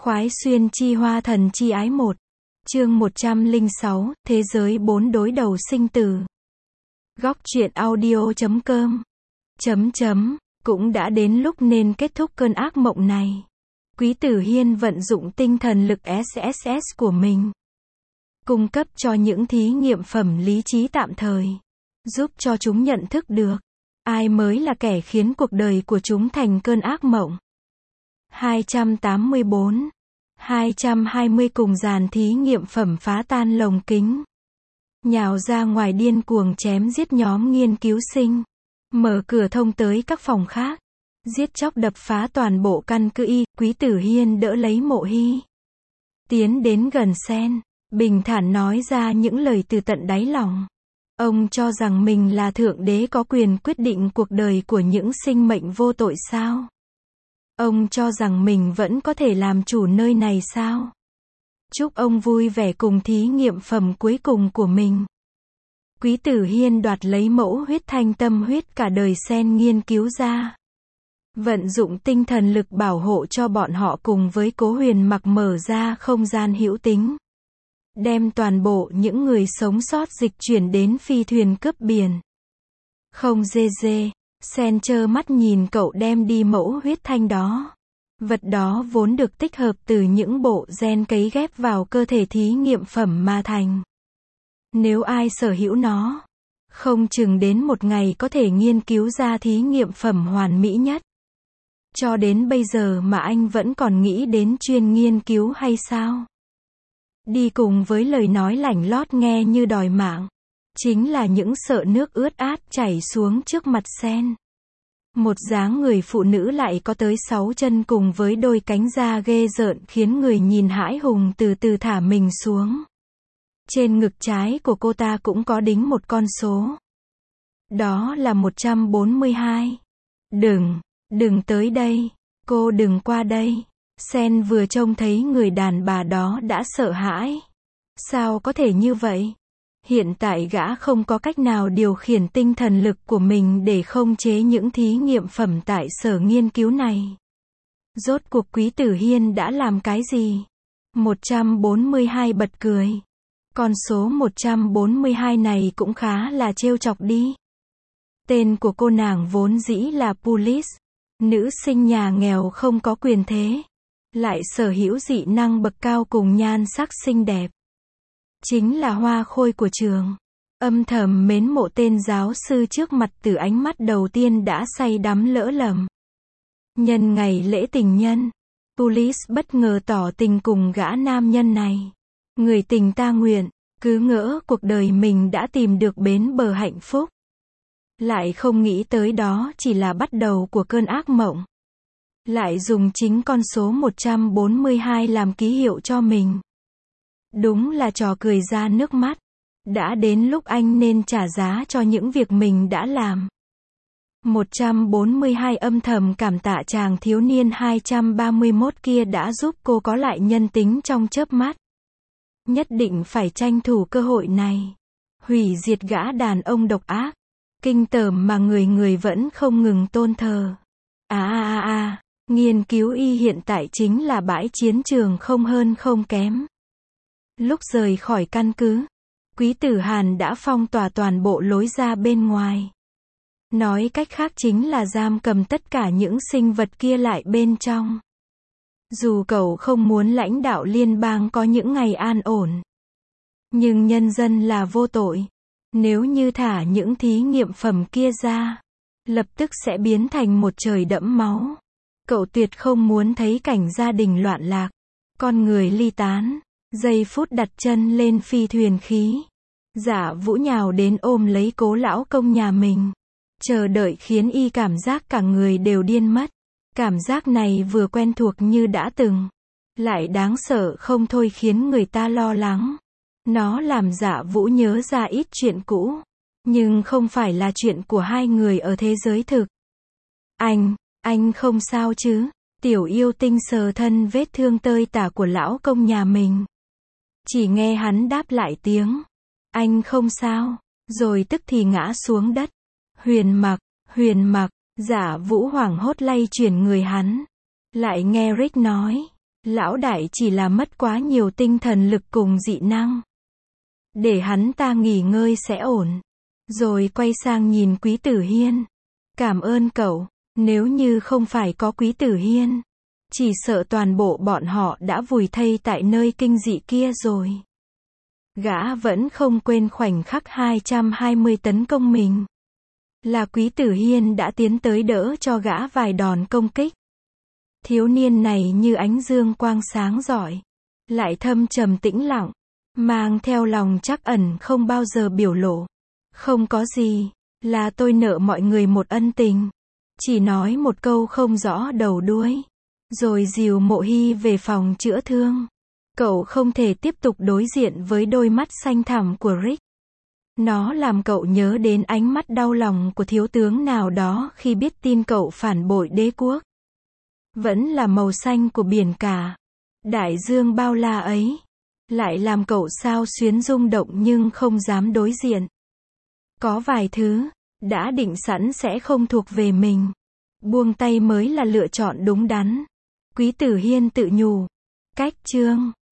Khoái xuyên chi hoa thần chi ái 1. Chương 106, Thế giới 4 đối đầu sinh tử. Góc truyện audio.com. Cũng đã đến lúc nên kết thúc cơn ác mộng này. Quý Tử Hiên vận dụng tinh thần lực SSS của mình, cung cấp cho những thí nghiệm phẩm lý trí tạm thời, giúp cho chúng nhận thức được ai mới là kẻ khiến cuộc đời của chúng thành cơn ác mộng. 284, 220 cùng dàn thí nghiệm phẩm phá tan lồng kính, nhào ra ngoài điên cuồng chém giết nhóm nghiên cứu sinh, mở cửa thông tới các phòng khác, giết chóc đập phá toàn bộ căn cứ y. Quý Tử Hiên đỡ lấy Mộ Hy, tiến đến gần Sen, bình thản nói ra những lời từ tận đáy lòng. Ông cho rằng mình là thượng đế có quyền quyết định cuộc đời của những sinh mệnh vô tội sao? Ông cho rằng mình vẫn có thể làm chủ nơi này sao? Chúc ông vui vẻ cùng thí nghiệm phẩm cuối cùng của mình. Quý Tử Hiên đoạt lấy mẫu huyết thanh tâm huyết cả đời Sen nghiên cứu ra, vận dụng tinh thần lực bảo hộ cho bọn họ cùng với Cố Huyền Mặc mở ra không gian hữu tính, đem toàn bộ những người sống sót dịch chuyển đến phi thuyền cướp biển. Không dê dê, Sen trơ mắt nhìn cậu đem đi mẫu huyết thanh đó. Vật đó vốn được tích hợp từ những bộ gen cấy ghép vào cơ thể thí nghiệm phẩm mà thành. Nếu ai sở hữu nó, không chừng đến một ngày có thể nghiên cứu ra thí nghiệm phẩm hoàn mỹ nhất. Cho đến bây giờ mà anh vẫn còn nghĩ đến chuyên nghiên cứu hay sao? Đi cùng với lời nói lảnh lót nghe như đòi mạng, chính là những sợ nước ướt át chảy xuống trước mặt Sen. Một dáng người phụ nữ lại có tới 6 chân cùng với đôi cánh da ghê rợn khiến người nhìn hãi hùng từ từ thả mình xuống. Trên ngực trái của cô ta cũng có đính một con số. Đó là 142. Đừng tới đây. Cô đừng qua đây. Sen vừa trông thấy người đàn bà đó đã sợ hãi. Sao có thể như vậy? Hiện tại gã không có cách nào điều khiển tinh thần lực của mình để khống chế những thí nghiệm phẩm tại sở nghiên cứu này. Rốt cuộc Quý Tử Hiên đã làm cái gì? 142 bật cười. Con số 142 này cũng khá là trêu chọc đi. Tên của cô nàng vốn dĩ là Police, nữ sinh nhà nghèo không có quyền thế, lại sở hữu dị năng bậc cao cùng nhan sắc xinh đẹp. Chính là hoa khôi của trường. Âm thầm mến mộ tên giáo sư trước mặt từ ánh mắt đầu tiên đã say đắm lỡ lầm. Nhân ngày lễ tình nhân, Police bất ngờ tỏ tình cùng gã nam nhân này. Người tình ta nguyện, cứ ngỡ cuộc đời mình đã tìm được bến bờ hạnh phúc. Lại không nghĩ tới đó chỉ là bắt đầu của cơn ác mộng. Lại dùng chính con số 142 làm ký hiệu cho mình. Đúng là trò cười ra nước mắt. Đã đến lúc anh nên trả giá cho những việc mình đã làm. 142 âm thầm cảm tạ chàng thiếu niên 231 kia đã giúp cô có lại nhân tính trong chớp mắt. Nhất định phải tranh thủ cơ hội này. Hủy diệt gã đàn ông độc ác, kinh tởm mà người người vẫn không ngừng tôn thờ. Nghiên cứu y hiện tại chính là bãi chiến trường không hơn không kém. Lúc rời khỏi căn cứ, Quý Tử Hàn đã phong tỏa toàn bộ lối ra bên ngoài. Nói cách khác chính là giam cầm tất cả những sinh vật kia lại bên trong. Dù cậu không muốn lãnh đạo liên bang có những ngày an ổn, nhưng nhân dân là vô tội. Nếu như thả những thí nghiệm phẩm kia ra, lập tức sẽ biến thành một trời đẫm máu. Cậu tuyệt không muốn thấy cảnh gia đình loạn lạc, con người ly tán. Giây phút đặt chân lên phi thuyền khí, Dạ Vũ nhào đến ôm lấy Cố lão công nhà mình, chờ đợi khiến y cảm giác cả người đều điên mất. Cảm giác này vừa quen thuộc như đã từng, lại đáng sợ không thôi khiến người ta lo lắng. Nó làm Dạ Vũ nhớ ra ít chuyện cũ, nhưng không phải là chuyện của hai người ở thế giới thực. Anh không sao chứ? Tiểu yêu tinh sờ thân vết thương tơi tả của lão công nhà mình. Chỉ nghe hắn đáp lại tiếng anh không sao, rồi tức thì ngã xuống đất. Huyền Mặc, Dạ Vũ hoảng hốt lay chuyển người hắn. Lại nghe Rick nói, Lão đại chỉ là mất quá nhiều tinh thần lực cùng dị năng. Để hắn ta nghỉ ngơi sẽ ổn. Rồi quay sang nhìn Quý Tử Hiên. Cảm ơn cậu, nếu như không phải có Quý Tử Hiên, chỉ sợ toàn bộ bọn họ đã vùi thây tại nơi kinh dị kia rồi. Gã vẫn không quên khoảnh khắc 220 tấn công mình. Là Quý Tử Hiên đã tiến tới đỡ cho gã vài đòn công kích. Thiếu niên này như ánh dương quang sáng rọi, lại thâm trầm tĩnh lặng, mang theo lòng trắc ẩn không bao giờ biểu lộ. Không có gì, là tôi nợ mọi người một ân tình. Chỉ nói một câu không rõ đầu đuôi. Rồi dìu Mộ Hy về phòng chữa thương. Cậu không thể tiếp tục đối diện với đôi mắt xanh thẳm của Rick. Nó làm cậu nhớ đến ánh mắt đau lòng của thiếu tướng nào đó khi biết tin cậu phản bội đế quốc. Vẫn là màu xanh của biển cả. Đại dương bao la ấy. Lại làm cậu xao xuyến rung động nhưng không dám đối diện. Có vài thứ, đã định sẵn sẽ không thuộc về mình. Buông tay mới là lựa chọn đúng đắn. Quý Tử Hiên tự nhủ. Cách chương